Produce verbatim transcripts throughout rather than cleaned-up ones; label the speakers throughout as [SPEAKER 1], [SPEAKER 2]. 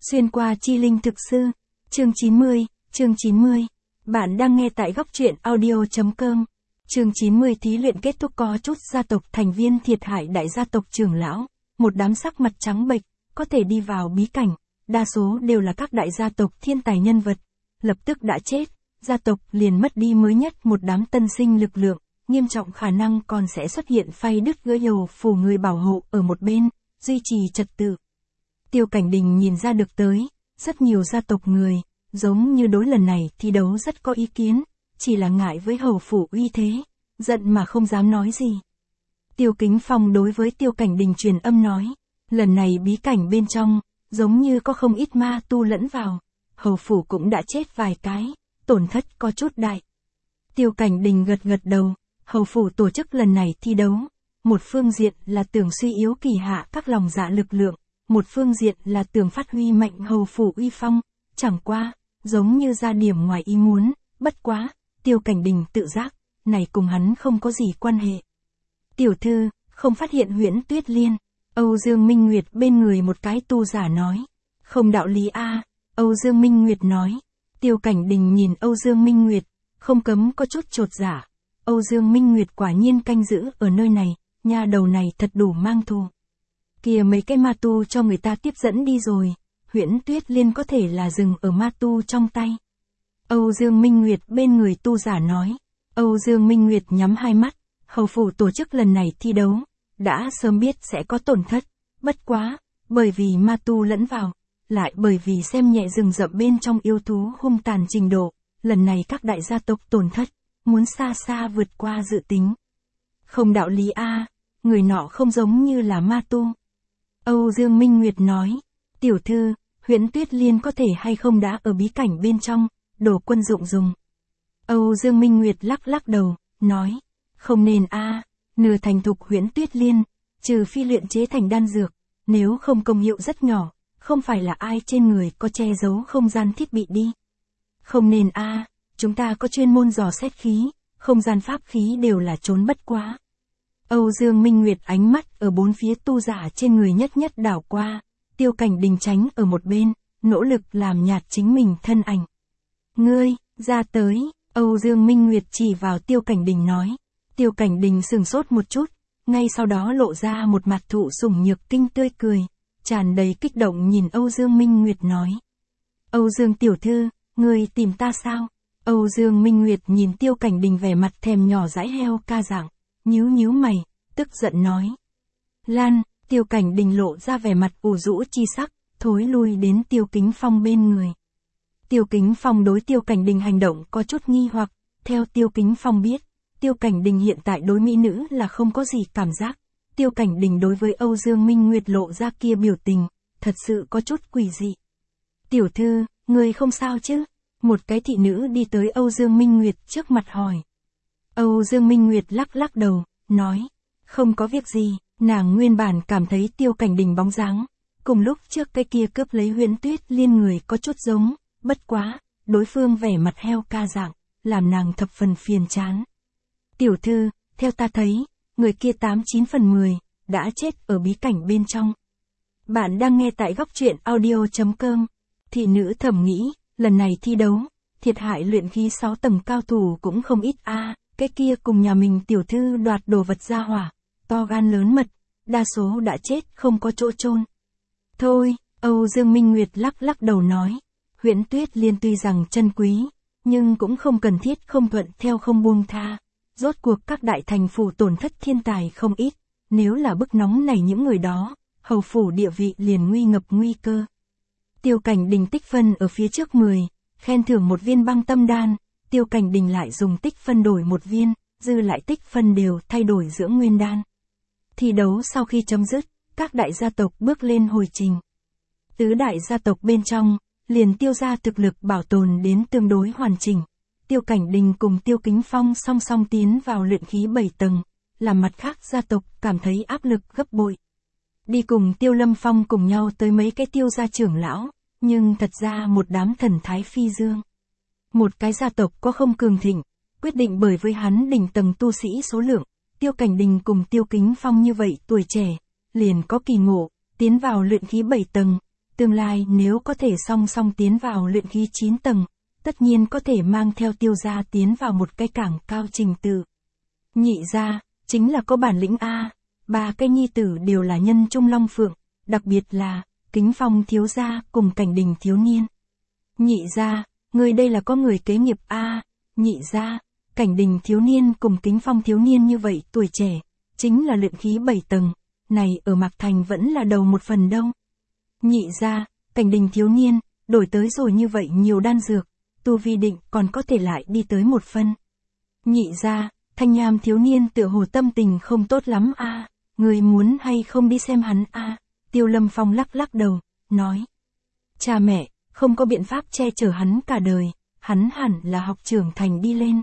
[SPEAKER 1] Xuyên qua chi linh thực sư. Chương chín mươi, chương chín mươi. Bạn đang nghe tại góc truyện audio.com. Chương chín mươi thí luyện kết thúc, có chút gia tộc thành viên thiệt hại, đại gia tộc trưởng lão, một đám sắc mặt trắng bệch, có thể đi vào bí cảnh, đa số đều là các đại gia tộc thiên tài nhân vật, lập tức đã chết, gia tộc liền mất đi mới nhất một đám tân sinh lực lượng, nghiêm trọng khả năng còn sẽ xuất hiện phay đứt gãy dầu phủ người bảo hộ ở một bên, duy trì trật tự. Tiêu Cảnh Đình nhìn ra được tới, rất nhiều gia tộc người, giống như đối lần này thi đấu rất có ý kiến, chỉ là ngại với hầu phủ uy thế, giận mà không dám nói gì. Tiêu Kính Phong đối với Tiêu Cảnh Đình truyền âm nói, lần này bí cảnh bên trong, giống như có không ít ma tu lẫn vào, hầu phủ cũng đã chết vài cái, tổn thất có chút đại. Tiêu Cảnh Đình gật gật đầu, hầu phủ tổ chức lần này thi đấu, một phương diện là tưởng suy yếu kỳ hạ các lòng dạ lực lượng, một phương diện là tưởng phát huy mạnh hầu phủ uy phong, chẳng qua, giống như ra điểm ngoài ý muốn, bất quá, Tiêu Cảnh Đình tự giác, này cùng hắn không có gì quan hệ. Tiểu thư, không phát hiện Huyễn Tuyết Liên, Âu Dương Minh Nguyệt bên người một cái tu giả nói. Không đạo lý a, Âu Dương Minh Nguyệt nói. Tiêu Cảnh Đình nhìn Âu Dương Minh Nguyệt, không cấm có chút chột dạ. Âu Dương Minh Nguyệt quả nhiên canh giữ ở nơi này, nha đầu này thật đủ mang thù. Kìa mấy cái ma tu cho người ta tiếp dẫn đi rồi, Huyễn Tuyết Liên có thể là dừng ở ma tu trong tay. Âu Dương Minh Nguyệt bên người tu giả nói. Âu Dương Minh Nguyệt nhắm hai mắt, hầu phủ tổ chức lần này thi đấu, đã sớm biết sẽ có tổn thất, bất quá, bởi vì ma tu lẫn vào, lại bởi vì xem nhẹ rừng rậm bên trong yêu thú hung tàn trình độ, lần này các đại gia tộc tổn thất, muốn xa xa vượt qua dự tính. Không đạo lý a, người nọ không giống như là ma tu. Âu Dương Minh Nguyệt nói, tiểu thư, Huyễn Tuyết Liên có thể hay không đã ở bí cảnh bên trong, đồ quân dụng dùng. Âu Dương Minh Nguyệt lắc lắc đầu, nói, không nên a, nửa thành thục Huyễn Tuyết Liên, trừ phi luyện chế thành đan dược, nếu không công hiệu rất nhỏ, không phải là ai trên người có che giấu không gian thiết bị đi. Không nên a, chúng ta có chuyên môn dò xét khí, không gian pháp khí đều là trốn bất quá. Âu Dương Minh Nguyệt ánh mắt ở bốn phía tu giả trên người nhất nhất đảo qua, Tiêu Cảnh Đình tránh ở một bên, nỗ lực làm nhạt chính mình thân ảnh. Ngươi, ra tới, Âu Dương Minh Nguyệt chỉ vào Tiêu Cảnh Đình nói. Tiêu Cảnh Đình sừng sốt một chút, ngay sau đó lộ ra một mặt thụ sủng nhược kinh tươi cười, tràn đầy kích động nhìn Âu Dương Minh Nguyệt nói. Âu Dương tiểu thư, ngươi tìm ta sao? Âu Dương Minh Nguyệt nhìn Tiêu Cảnh Đình vẻ mặt thèm nhỏ dãi heo ca dạng, nhíu nhíu mày, tức giận nói. Lan, Tiêu Cảnh Đình lộ ra vẻ mặt ủ rũ chi sắc, thối lui đến Tiêu Kính Phong bên người. Tiêu Kính Phong đối Tiêu Cảnh Đình hành động có chút nghi hoặc, theo Tiêu Kính Phong biết, Tiêu Cảnh Đình hiện tại đối mỹ nữ là không có gì cảm giác. Tiêu Cảnh Đình đối với Âu Dương Minh Nguyệt lộ ra kia biểu tình, thật sự có chút quỷ dị. Tiểu thư, người không sao chứ? Một cái thị nữ đi tới Âu Dương Minh Nguyệt trước mặt hỏi. Âu Dương Minh Nguyệt lắc lắc đầu, nói, không có việc gì, nàng nguyên bản cảm thấy Tiêu Cảnh Đình bóng dáng, cùng lúc trước cái kia cướp lấy Huyễn Tuyết Liên người có chút giống, bất quá, đối phương vẻ mặt heo ca dạng, làm nàng thập phần phiền chán. Tiểu thư, theo ta thấy, người kia tám chín phần mười, đã chết ở bí cảnh bên trong. Bạn đang nghe tại góc truyện audio.com. Thị nữ thầm nghĩ, lần này thi đấu, thiệt hại luyện khí sáu tầng cao thủ cũng không ít a, cái kia cùng nhà mình tiểu thư đoạt đồ vật ra hỏa, to gan lớn mật, đa số đã chết không có chỗ chôn. Thôi, Âu Dương Minh Nguyệt lắc lắc đầu nói, Huyễn Tuyết Liên tuy rằng chân quý, nhưng cũng không cần thiết không thuận theo không buông tha. Rốt cuộc các đại thành phủ tổn thất thiên tài không ít, nếu là bức nóng này những người đó, hầu phủ địa vị liền nguy ngập nguy cơ. Tiêu Cảnh Đình tích phân ở phía trước mười, khen thưởng một viên băng tâm đan, Tiêu Cảnh Đình lại dùng tích phân đổi một viên, dư lại tích phân đều thay đổi dưỡng nguyên đan. Thi đấu sau khi chấm dứt, các đại gia tộc bước lên hồi trình. Tứ đại gia tộc bên trong, liền Tiêu gia thực lực bảo tồn đến tương đối hoàn chỉnh. Tiêu Cảnh Đình cùng Tiêu Kính Phong song song tiến vào luyện khí bảy tầng, làm mặt khác gia tộc cảm thấy áp lực gấp bội. Đi cùng Tiêu Lâm Phong cùng nhau tới mấy cái Tiêu gia trưởng lão, nhưng thật ra một đám thần thái phi dương. Một cái gia tộc có không cường thịnh, quyết định bởi với hắn đỉnh tầng tu sĩ số lượng, Tiêu Cảnh Đình cùng Tiêu Kính Phong như vậy tuổi trẻ, liền có kỳ ngộ, tiến vào luyện khí bảy tầng, Tương lai nếu có thể song song tiến vào luyện khí chín tầng, tất nhiên có thể mang theo Tiêu gia tiến vào một cái cảng cao trình tự. Nhị gia, chính là có bản lĩnh a, ba cái nhi tử đều là nhân trung long phượng, đặc biệt là Kính Phong thiếu gia cùng Cảnh Đình thiếu niên. Nhị gia, người đây là có người kế nghiệp a, nhị gia, Cảnh Đình thiếu niên cùng Kính Phong thiếu niên như vậy tuổi trẻ, chính là luyện khí bảy tầng, này ở Mạc Thành vẫn là đầu một phần đâu. Nhị gia, Cảnh Đình thiếu niên, đổi tới rồi như vậy nhiều đan dược, tu vi định còn có thể lại đi tới một phân. Nhị gia, Thanh Nham thiếu niên tựa hồ tâm tình không tốt lắm a, à, người muốn hay không đi xem hắn a? À? Tiêu Lâm Phong lắc lắc đầu, nói. Cha mẹ, không có biện pháp che chở hắn cả đời, hắn hẳn là học trưởng thành đi lên.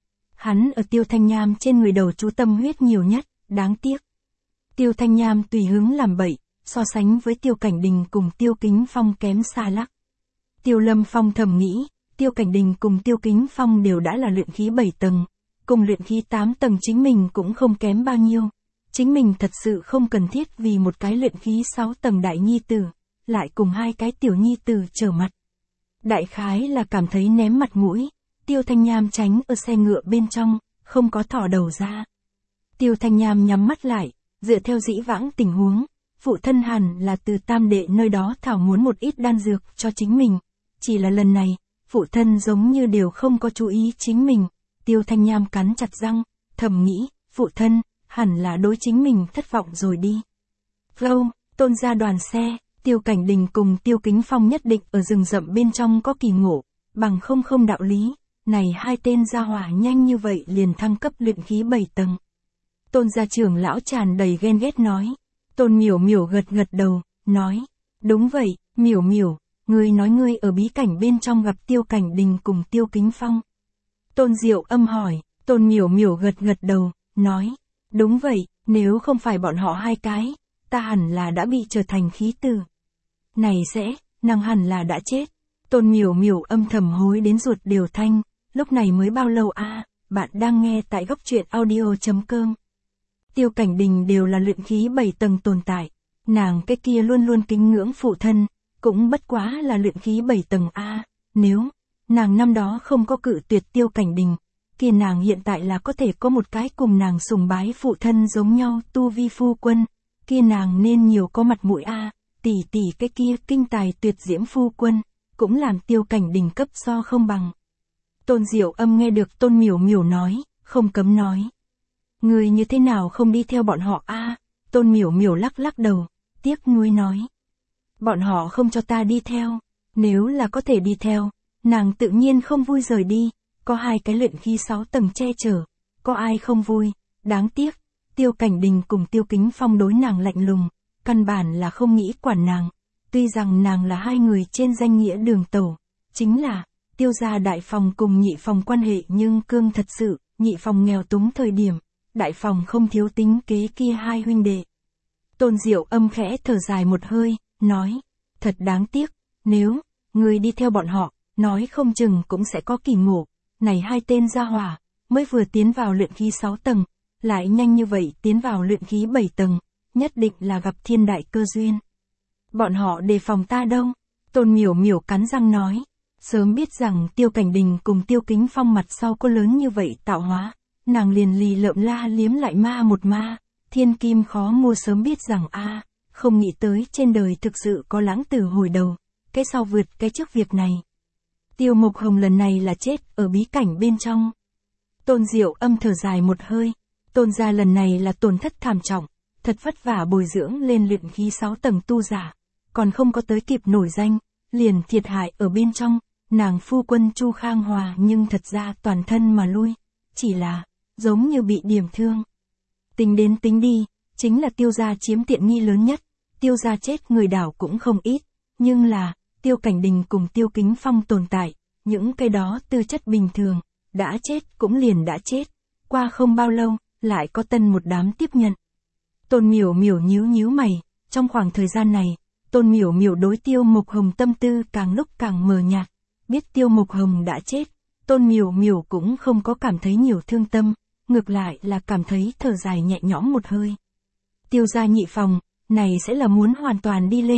[SPEAKER 1] Hắn ở Tiêu Thanh Nham trên người đầu chú tâm huyết nhiều nhất, đáng tiếc. Tiêu Thanh Nham tùy hứng làm bậy, so sánh với Tiêu Cảnh Đình cùng Tiêu Kính Phong kém xa lắc. Tiêu Lâm Phong thầm nghĩ, Tiêu Cảnh Đình cùng Tiêu Kính Phong đều đã là luyện khí bảy tầng, cùng luyện khí tám tầng chính mình cũng không kém bao nhiêu. Chính mình thật sự không cần thiết vì một cái luyện khí sáu tầng đại nhi tử, lại cùng hai cái tiểu nhi tử trở mặt. Đại khái là cảm thấy ném mặt mũi, Tiêu Thanh Nham tránh ở xe ngựa bên trong, không có thò đầu ra. Tiêu Thanh Nham nhắm mắt lại, dựa theo dĩ vãng tình huống, phụ thân hẳn là từ tam đệ nơi đó thảo muốn một ít đan dược cho chính mình. Chỉ là lần này, phụ thân giống như đều không có chú ý chính mình. Tiêu Thanh Nham cắn chặt răng, thầm nghĩ, phụ thân, hẳn là đối chính mình thất vọng rồi đi. Gâu, Tôn ra đoàn xe, Tiêu Cảnh Đình cùng Tiêu Kính Phong nhất định ở rừng rậm bên trong có kỳ ngộ, bằng không không đạo lý, này hai tên gia hỏa nhanh như vậy liền thăng cấp luyện khí bảy tầng. Tôn gia trưởng lão tràn đầy ghen ghét nói. Tôn Miểu Miểu gật gật đầu, nói, đúng vậy, Miểu Miểu, ngươi nói ngươi ở bí cảnh bên trong gặp Tiêu Cảnh Đình cùng Tiêu Kính Phong. Tôn Diệu Âm hỏi, Tôn Miểu Miểu gật gật đầu, nói, đúng vậy, nếu không phải bọn họ hai cái, ta hẳn là đã bị trở thành khí tử. Này sẽ, nàng hẳn là đã chết. Tôn Miểu Miểu âm thầm hối đến ruột đều thanh, lúc này mới bao lâu a? À, bạn đang nghe tại góc truyện audio chấm com. Tiêu Cảnh Đình đều là luyện khí bảy tầng tồn tại, nàng cái kia luôn luôn kính ngưỡng phụ thân, cũng bất quá là luyện khí bảy tầng a, nếu nàng năm đó không có cự tuyệt Tiêu Cảnh Đình, kia nàng hiện tại là có thể có một cái cùng nàng sùng bái phụ thân giống nhau tu vi phu quân, kia nàng nên nhiều có mặt mũi a, tỷ tỷ cái kia kinh tài tuyệt diễm phu quân, cũng làm Tiêu Cảnh Đình cấp so không bằng. Tôn Diệu Âm nghe được Tôn Miểu Miểu nói, không cấm nói. Người như thế nào không đi theo bọn họ a? À, Tôn Miểu Miểu lắc lắc đầu, tiếc nuối nói. Bọn họ không cho ta đi theo, nếu là có thể đi theo, nàng tự nhiên không vui rời đi, có hai cái luyện khí sáu tầng che chở, có ai không vui, đáng tiếc, Tiêu Cảnh Đình cùng Tiêu Kính Phong đối nàng lạnh lùng, căn bản là không nghĩ quản nàng, tuy rằng nàng là hai người trên danh nghĩa đường tẩu, chính là, Tiêu gia đại phòng cùng nhị phòng quan hệ nhưng cương thật sự, nhị phòng nghèo túng thời điểm, đại phòng không thiếu tính kế kia hai huynh đệ. Tôn Diệu Âm khẽ thở dài một hơi, nói, thật đáng tiếc, nếu, người đi theo bọn họ, nói không chừng cũng sẽ có kỳ ngộ, này hai tên gia hỏa, mới vừa tiến vào luyện khí sáu tầng, lại nhanh như vậy tiến vào luyện khí bảy tầng, nhất định là gặp thiên đại cơ duyên. Bọn họ đề phòng ta đâu? Tôn Miểu Miểu cắn răng nói, sớm biết rằng Tiêu Cảnh Đình cùng Tiêu Kính Phong mặt sau có lớn như vậy tạo hóa, nàng liền lì lợm la liếm lại ma một ma, thiên kim khó mua sớm biết rằng a, à, không nghĩ tới trên đời thực sự có lãng tử hồi đầu, cái sau vượt cái trước việc này. Tiêu Mộc Hồng lần này là chết ở bí cảnh bên trong. Tôn Diệu Âm thở dài một hơi, Tôn gia lần này là tổn thất thảm trọng, thật vất vả bồi dưỡng lên luyện khí sáu tầng tu giả, còn không có tới kịp nổi danh, liền thiệt hại ở bên trong, nàng phu quân Chu Khang Hòa nhưng thật ra toàn thân mà lui, chỉ là, giống như bị điểm thương. Tính đến tính đi, chính là Tiêu gia chiếm tiện nghi lớn nhất, Tiêu gia chết người đảo cũng không ít, nhưng là, Tiêu Cảnh Đình cùng Tiêu Kính Phong tồn tại, những cái đó tư chất bình thường, đã chết cũng liền đã chết, qua không bao lâu, lại có tân một đám tiếp nhận. Tôn Miểu Miểu nhíu nhíu mày, trong khoảng thời gian này, Tôn Miểu Miểu đối Tiêu Mộc Hồng tâm tư càng lúc càng mờ nhạt, biết Tiêu Mộc Hồng đã chết, Tôn Miểu Miểu cũng không có cảm thấy nhiều thương tâm, ngược lại là cảm thấy thở dài nhẹ nhõm một hơi. Tiêu gia nhị phòng, này sẽ là muốn hoàn toàn đi lên,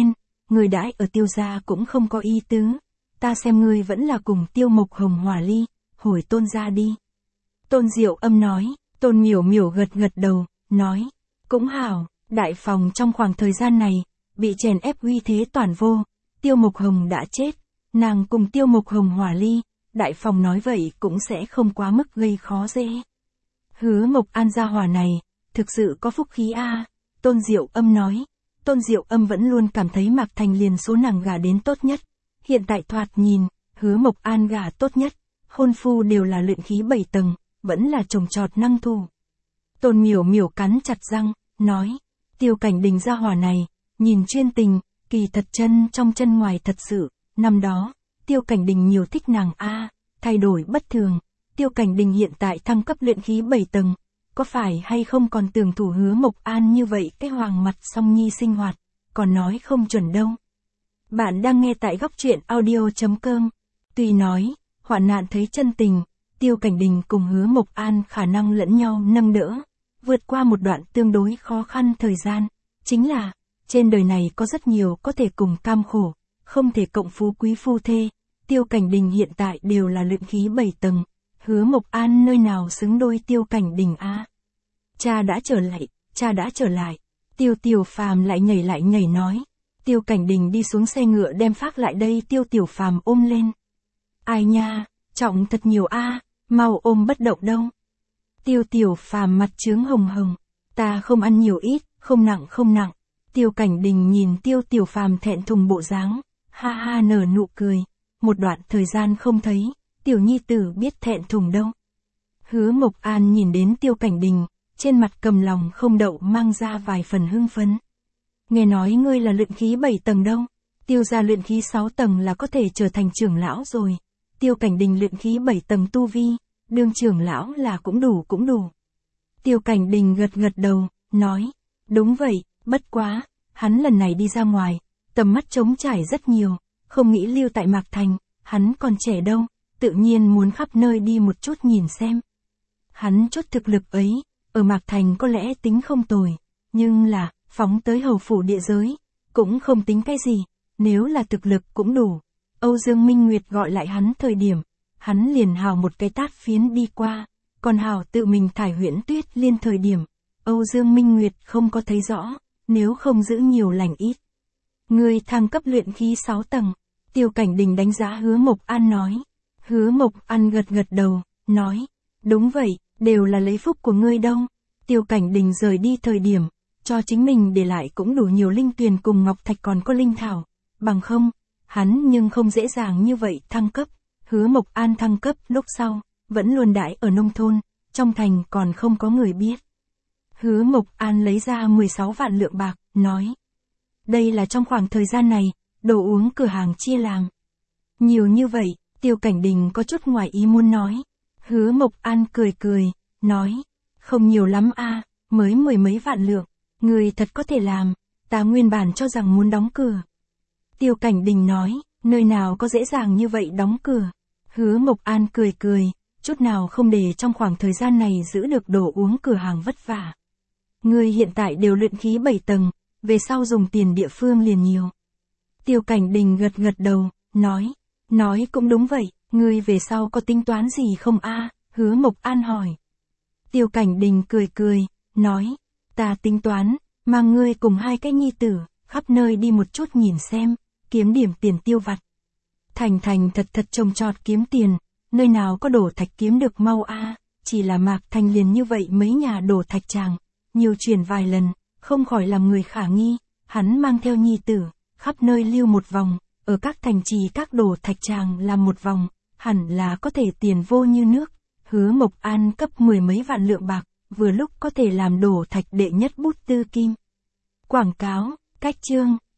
[SPEAKER 1] người đãi ở Tiêu gia cũng không có ý tứ, ta xem ngươi vẫn là cùng Tiêu Mộc Hồng hòa ly, hồi Tôn gia đi. Tôn Diệu Âm nói, Tôn Miểu Miểu gật gật đầu, nói, cũng hảo, đại phòng trong khoảng thời gian này, bị chèn ép uy thế toàn vô, Tiêu Mộc Hồng đã chết, nàng cùng Tiêu Mộc Hồng hòa ly, đại phòng nói vậy cũng sẽ không quá mức gây khó dễ. Hứa Mộc An gia hỏa này, thực sự có phúc khí a. Tôn Diệu Âm nói, Tôn Diệu Âm vẫn luôn cảm thấy Mạc Thành liền số nàng gả đến tốt nhất, hiện tại thoạt nhìn, Hứa Mộc An gả tốt nhất, hôn phu đều là luyện khí bảy tầng, vẫn là trồng trọt năng thủ. Tôn Miểu Miểu cắn chặt răng, nói, Tiêu Cảnh Đình gia hỏa này, nhìn chuyên tình, kỳ thật chân trong chân ngoài thật sự, năm đó, Tiêu Cảnh Đình nhiều thích nàng a, thay đổi bất thường, Tiêu Cảnh Đình hiện tại thăng cấp luyện khí bảy tầng, có phải hay không còn tưởng thủ Hứa Mộc An như vậy cái hoàng mặt song nhi sinh hoạt, còn nói không chuẩn đâu. Bạn đang nghe tại góc truyện audio chấm com. Tuy nói, hoạn nạn thấy chân tình, Tiêu Cảnh Đình cùng Hứa Mộc An khả năng lẫn nhau nâng đỡ, vượt qua một đoạn tương đối khó khăn thời gian, chính là, trên đời này có rất nhiều có thể cùng cam khổ, không thể cộng phú quý phu thê, Tiêu Cảnh Đình hiện tại đều là luyện khí bảy tầng, Hứa Mộc An nơi nào xứng đôi Tiêu Cảnh Đình a. Cha đã trở lại, cha đã trở lại, Tiêu Tiểu Phàm lại nhảy lại nhảy nói, Tiêu Cảnh Đình đi xuống xe ngựa đem phác lại đây Tiêu Tiểu Phàm ôm lên. Ai nha, trọng thật nhiều a, mau ôm bất động đâu. Tiêu Tiểu Phàm mặt chướng hồng hồng, ta không ăn nhiều ít, không nặng không nặng. Tiêu Cảnh Đình nhìn Tiêu Tiểu Phàm thẹn thùng bộ dáng, ha ha nở nụ cười, một đoạn thời gian không thấy, Tiểu nhi tử biết thẹn thùng đâu. Hứa Mộc An nhìn đến Tiêu Cảnh Đình, trên mặt cầm lòng không đậu mang ra vài phần hưng phấn. Nghe nói ngươi là luyện khí bảy tầng đâu, Tiêu gia luyện khí sáu tầng là có thể trở thành trưởng lão rồi. Tiêu Cảnh Đình luyện khí bảy tầng tu vi, đương trưởng lão là cũng đủ cũng đủ. Tiêu Cảnh Đình gật gật đầu, nói, đúng vậy, bất quá, hắn lần này đi ra ngoài, tầm mắt trống trải rất nhiều, không nghĩ lưu tại Mạc Thành, hắn còn trẻ đâu, tự nhiên muốn khắp nơi đi một chút nhìn xem. Hắn chút thực lực ấy, ở Mạc Thành có lẽ tính không tồi, nhưng là, phóng tới hầu phủ địa giới, cũng không tính cái gì, nếu là thực lực cũng đủ. Âu Dương Minh Nguyệt gọi lại hắn thời điểm, hắn liền hào một cái tát phiến đi qua, còn hào tự mình thải Huyễn Tuyết Liên thời điểm, Âu Dương Minh Nguyệt không có thấy rõ, nếu không giữ nhiều lành ít. Người thăng cấp luyện khí sáu tầng, Tiêu Cảnh Đình đánh giá Hứa Mộc An nói. Hứa Mộc An gật gật đầu, nói, đúng vậy, đều là lấy phúc của ngươi đâu. Tiêu Cảnh Đình rời đi thời điểm, cho chính mình để lại cũng đủ nhiều linh tuyền cùng ngọc thạch còn có linh thảo, bằng không, hắn nhưng không dễ dàng như vậy thăng cấp. Hứa Mộc An thăng cấp lúc sau, vẫn luôn đãi ở nông thôn, trong thành còn không có người biết. Hứa Mộc An lấy ra mười sáu vạn lượng bạc, nói, đây là trong khoảng thời gian này, đồ uống cửa hàng chia làm. Nhiều như vậy, Tiêu Cảnh Đình có chút ngoài ý muốn nói. Hứa Mộc An cười cười, nói, không nhiều lắm a, mới mười mấy vạn lượng, người thật có thể làm, ta nguyên bản cho rằng muốn đóng cửa. Tiêu Cảnh Đình nói, nơi nào có dễ dàng như vậy đóng cửa. Hứa Mộc An cười cười, chút nào không để trong khoảng thời gian này giữ được đồ uống cửa hàng vất vả. Người hiện tại đều luyện khí bảy tầng, về sau dùng tiền địa phương liền nhiều. Tiêu Cảnh Đình gật gật đầu, nói, nói cũng đúng vậy, ngươi về sau có tính toán gì không a? Hứa Mộc An hỏi. Tiêu Cảnh Đình cười cười, nói, ta tính toán, mang ngươi cùng hai cái nhi tử, khắp nơi đi một chút nhìn xem, kiếm điểm tiền tiêu vặt. Thành thành thật thật trồng trọt kiếm tiền, nơi nào có đổ thạch kiếm được mau a, chỉ là Mạc Thành liền như vậy mấy nhà đổ thạch tràng, nhiều chuyển vài lần, không khỏi làm người khả nghi, hắn mang theo nhi tử, khắp nơi lưu một vòng, ở các thành trì các đổ thạch tràng làm một vòng, hẳn là có thể tiền vô như nước. Hứa Mộc An cấp mười mấy vạn lượng bạc, vừa lúc có thể làm đổ thạch đệ nhất bút tư kim. Quảng cáo, cách chương.